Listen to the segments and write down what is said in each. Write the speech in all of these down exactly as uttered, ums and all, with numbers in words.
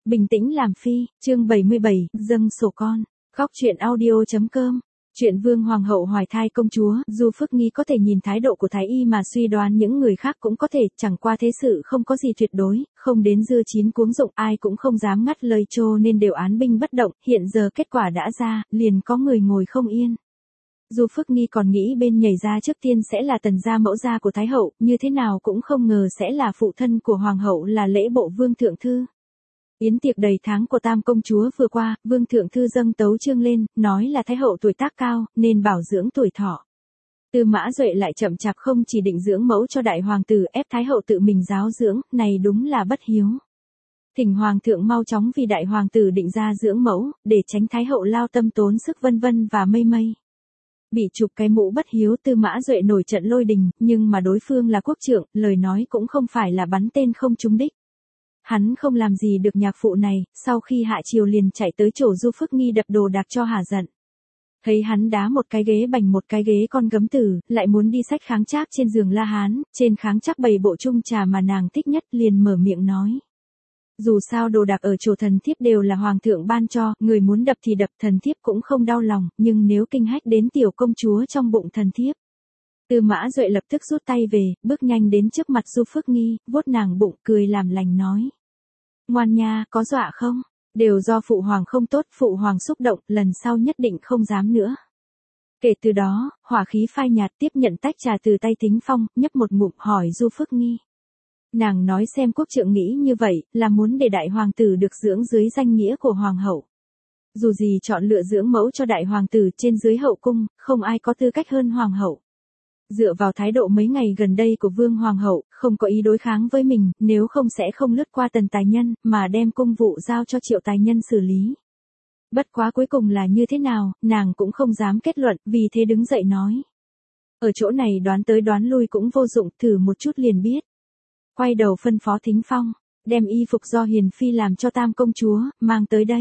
Bình tĩnh làm phi, chương bảy mươi bảy, dâng sổ con. Góc truyện audio.com. Chuyện Vương Hoàng hậu hoài thai công chúa, Du Phước Nghi có thể nhìn thái độ của Thái Y mà suy đoán những người khác cũng có thể, chẳng qua thế sự không có gì tuyệt đối, không đến dưa chín cuống rụng, ai cũng không dám ngắt lời trô nên đều án binh bất động, hiện giờ kết quả đã ra, liền có người ngồi không yên. Du Phước Nghi còn nghĩ bên nhảy ra trước tiên sẽ là tần gia mẫu gia của Thái hậu, như thế nào cũng không ngờ sẽ là phụ thân của Hoàng hậu là lễ bộ Vương Thượng Thư. Yến tiệc đầy tháng của Tam công chúa vừa qua, Vương Thượng Thư dâng tấu chương lên, nói là Thái hậu tuổi tác cao, nên bảo dưỡng tuổi thọ. Tư Mã Duệ lại chậm chạp không chỉ định dưỡng mẫu cho đại hoàng tử, ép Thái hậu tự mình giáo dưỡng, này đúng là bất hiếu. Thỉnh Hoàng thượng mau chóng vì đại hoàng tử định ra dưỡng mẫu, để tránh Thái hậu lao tâm tốn sức vân vân và mây mây. Bị chụp cái mũ bất hiếu, Tư Mã Duệ nổi trận lôi đình, nhưng mà đối phương là quốc trượng, lời nói cũng không phải là bắn tên không trúng đích. Hắn không làm gì được nhạc phụ này, sau khi hạ triều liền chạy tới chỗ Du Phước Nghi đập đồ đạc cho hả giận. Thấy hắn đá một cái ghế bành một cái ghế con gấm tử, lại muốn đi sách kháng trác trên giường La Hán, trên kháng trác bày bộ chung trà mà nàng thích nhất, liền mở miệng nói. Dù sao đồ đạc ở chỗ thần thiếp đều là hoàng thượng ban cho, người muốn đập thì đập, thần thiếp cũng không đau lòng, nhưng nếu kinh hách đến tiểu công chúa trong bụng thần thiếp. Tư Mã Duệ lập tức rút tay về, bước nhanh đến trước mặt Du Phước Nghi, vuốt nàng bụng, cười làm lành nói. Ngoan nha, có dọa không? Đều do phụ hoàng không tốt, phụ hoàng xúc động, lần sau nhất định không dám nữa. Kể từ đó, hỏa khí phai nhạt, tiếp nhận tách trà từ tay Thính Phong, nhấp một ngụm hỏi Du Phước Nghi. Nàng nói xem quốc trượng nghĩ như vậy, là muốn để đại hoàng tử được dưỡng dưới danh nghĩa của hoàng hậu. Dù gì chọn lựa dưỡng mẫu cho đại hoàng tử trên dưới hậu cung, không ai có tư cách hơn hoàng hậu. Dựa vào thái độ mấy ngày gần đây của Vương Hoàng hậu, không có ý đối kháng với mình, nếu không sẽ không lướt qua Tần Tài Nhân, mà đem công vụ giao cho Triệu Tài Nhân xử lý. Bất quá cuối cùng là như thế nào, nàng cũng không dám kết luận, vì thế đứng dậy nói. Ở chỗ này đoán tới đoán lui cũng vô dụng, thử một chút liền biết. Quay đầu phân phó Thính Phong, đem y phục do Hiền Phi làm cho Tam công chúa, mang tới đây.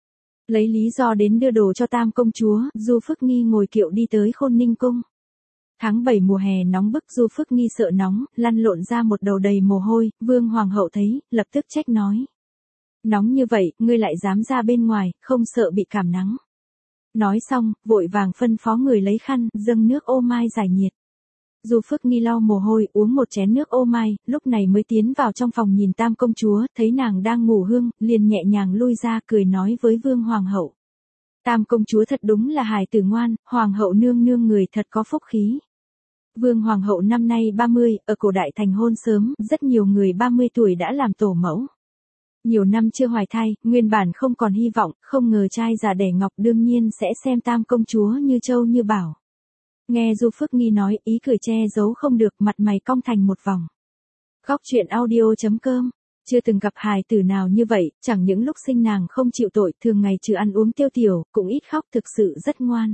Lấy lý do đến đưa đồ cho Tam công chúa, Du Phước Nghi ngồi kiệu đi tới Khôn Ninh Cung. Tháng bảy mùa hè nóng bức, Du Phước Nghi sợ nóng, lăn lộn ra một đầu đầy mồ hôi, Vương Hoàng hậu thấy, lập tức trách nói. Nóng như vậy, ngươi lại dám ra bên ngoài, không sợ bị cảm nắng. Nói xong, vội vàng phân phó người lấy khăn, dâng nước ô mai giải nhiệt. Du Phước Nghi lau mồ hôi, uống một chén nước ô mai, lúc này mới tiến vào trong phòng nhìn Tam công chúa, thấy nàng đang ngủ hương, liền nhẹ nhàng lui ra cười nói với Vương Hoàng hậu. Tam công chúa thật đúng là hài tử ngoan, Hoàng hậu nương nương người thật có phúc khí. Vương Hoàng hậu năm nay ba mươi, ở cổ đại thành hôn sớm, rất nhiều người ba mươi tuổi đã làm tổ mẫu. Nhiều năm chưa hoài thai, nguyên bản không còn hy vọng, không ngờ trai già đẻ ngọc đương nhiên sẽ xem Tam công chúa như châu như bảo. Nghe Du Phước Nghi nói, ý cười che giấu không được, mặt mày cong thành một vòng. Góc truyện audio.com. Chưa từng gặp hài tử nào như vậy, chẳng những lúc sinh nàng không chịu tội, thường ngày trừ ăn uống tiêu tiểu, cũng ít khóc, thực sự rất ngoan.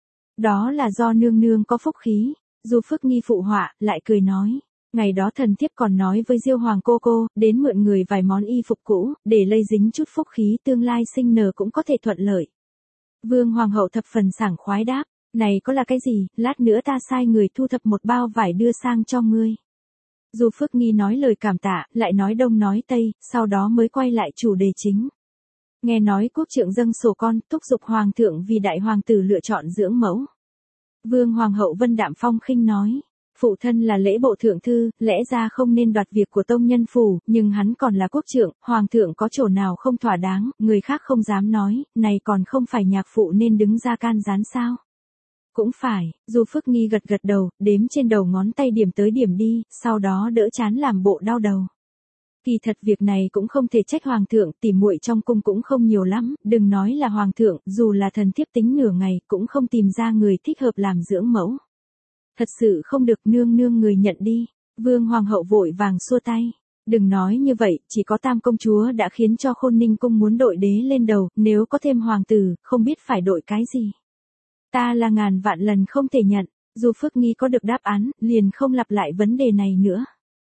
Đó là do nương nương có phúc khí. Du Phước Nghi phụ họa, lại cười nói. Ngày đó thần thiếp còn nói với Diêu Hoàng cô cô, đến mượn người vài món y phục cũ, để lây dính chút phúc khí, tương lai sinh nở cũng có thể thuận lợi. Vương Hoàng hậu thập phần sảng khoái đáp. Này có là cái gì, lát nữa ta sai người thu thập một bao vải đưa sang cho ngươi. Du Phước Nghi nói lời cảm tạ, lại nói đông nói tây, sau đó mới quay lại chủ đề chính. Nghe nói quốc trượng dâng sổ con, thúc giục hoàng thượng vì đại hoàng tử lựa chọn dưỡng mẫu. Vương Hoàng hậu Vân Đạm Phong khinh nói, phụ thân là lễ bộ thượng thư, lẽ ra không nên đoạt việc của tông nhân phủ, nhưng hắn còn là quốc trượng, hoàng thượng có chỗ nào không thỏa đáng, người khác không dám nói, này còn không phải nhạc phụ nên đứng ra can gián sao? Cũng phải, Du Phước Nghi gật gật đầu, đếm trên đầu ngón tay điểm tới điểm đi, sau đó đỡ chán làm bộ đau đầu. Kỳ thật việc này cũng không thể trách hoàng thượng, tỉ muội trong cung cũng không nhiều lắm, đừng nói là hoàng thượng, dù là thần thiếp tính nửa ngày, cũng không tìm ra người thích hợp làm dưỡng mẫu. Thật sự không được, nương nương người nhận đi. Vương Hoàng hậu vội vàng xua tay. Đừng nói như vậy, chỉ có Tam công chúa đã khiến cho Khôn Ninh cung muốn đội đế lên đầu, nếu có thêm hoàng tử, không biết phải đội cái gì. Ta là ngàn vạn lần không thể nhận. Du Phước Nghi có được đáp án, liền không lặp lại vấn đề này nữa.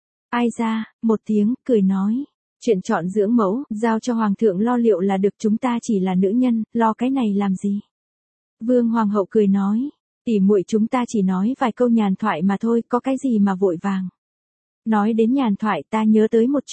Ai ra, một tiếng, cười nói. Chuyện chọn dưỡng mẫu, giao cho hoàng thượng lo liệu là được, chúng ta chỉ là nữ nhân, lo cái này làm gì. Vương Hoàng hậu cười nói. Tỉ muội chúng ta chỉ nói vài câu nhàn thoại mà thôi, có cái gì mà vội vàng. Nói đến nhàn thoại ta nhớ tới một chuyện.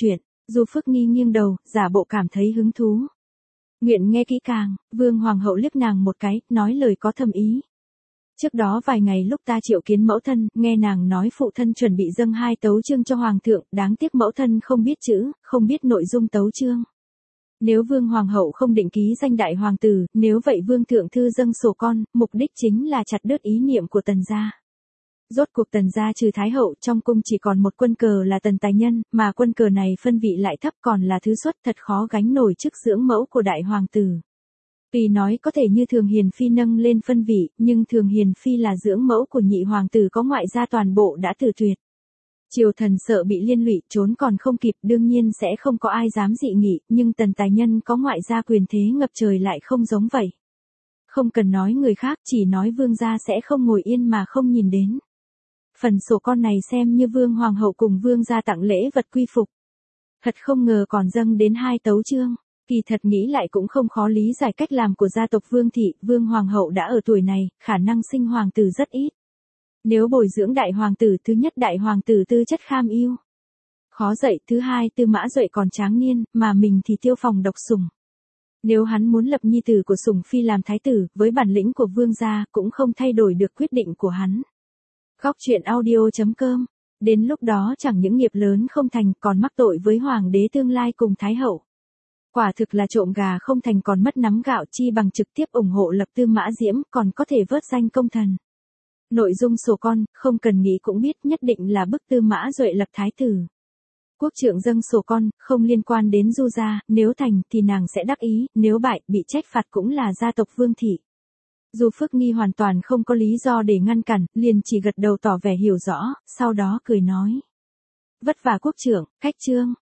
Du Phước Nghi nghiêng đầu, giả bộ cảm thấy hứng thú. Nguyện nghe kỹ càng, Vương Hoàng hậu liếc nàng một cái, nói lời có thâm ý. Trước đó vài ngày lúc ta triệu kiến mẫu thân, nghe nàng nói phụ thân chuẩn bị dâng hai tấu chương cho Hoàng thượng, đáng tiếc mẫu thân không biết chữ, không biết nội dung tấu chương. Nếu Vương Hoàng hậu không định ký danh đại hoàng tử, nếu vậy Vương thượng thư dâng sổ con, mục đích chính là chặt đứt ý niệm của Tần gia. Rốt cuộc Tần gia trừ Thái hậu trong cung chỉ còn một quân cờ là Tần Tài Nhân, mà quân cờ này phân vị lại thấp còn là thứ xuất thật khó gánh nổi chức dưỡng mẫu của đại hoàng tử. Tuy nói có thể như Thường Hiền Phi nâng lên phân vị, nhưng Thường Hiền Phi là dưỡng mẫu của nhị hoàng tử có ngoại gia toàn bộ đã từ tuyệt. Triều thần sợ bị liên lụy trốn còn không kịp, đương nhiên sẽ không có ai dám dị nghị, nhưng Tần Tài Nhân có ngoại gia quyền thế ngập trời lại không giống vậy. Không cần nói người khác, chỉ nói Vương gia sẽ không ngồi yên mà không nhìn đến. Phần sổ con này xem như Vương Hoàng hậu cùng Vương gia tặng lễ vật quy phục. Thật không ngờ còn dâng đến hai tấu chương. Kỳ thật nghĩ lại cũng không khó lý giải cách làm của gia tộc Vương thị, Vương Hoàng hậu đã ở tuổi này, khả năng sinh hoàng tử rất ít. Nếu bồi dưỡng đại hoàng tử, thứ nhất đại hoàng tử tư chất kham ưu, khó dạy, thứ hai Tư Mã Duệ còn tráng niên, mà mình thì tiêu phòng độc sủng. Nếu hắn muốn lập nhi tử của Sủng Phi làm thái tử, với bản lĩnh của Vương gia, cũng không thay đổi được quyết định của hắn. Góc truyện audio chấm com. Đến lúc đó chẳng những nghiệp lớn không thành, còn mắc tội với hoàng đế tương lai cùng thái hậu. Quả thực là trộm gà không thành còn mất nắm gạo, chi bằng trực tiếp ủng hộ lập Tư Mã Diễm, còn có thể vớt danh công thần. Nội dung sổ con, không cần nghĩ cũng biết nhất định là bức Tư Mã Duệ lập thái tử. Quốc trượng dâng sổ con, không liên quan đến Du gia, nếu thành thì nàng sẽ đắc ý, nếu bại, bị trách phạt cũng là gia tộc Vương thị. Du Phước Nghi hoàn toàn không có lý do để ngăn cản, liền chỉ gật đầu tỏ vẻ hiểu rõ, sau đó cười nói. Vất vả quốc trưởng, cách chương.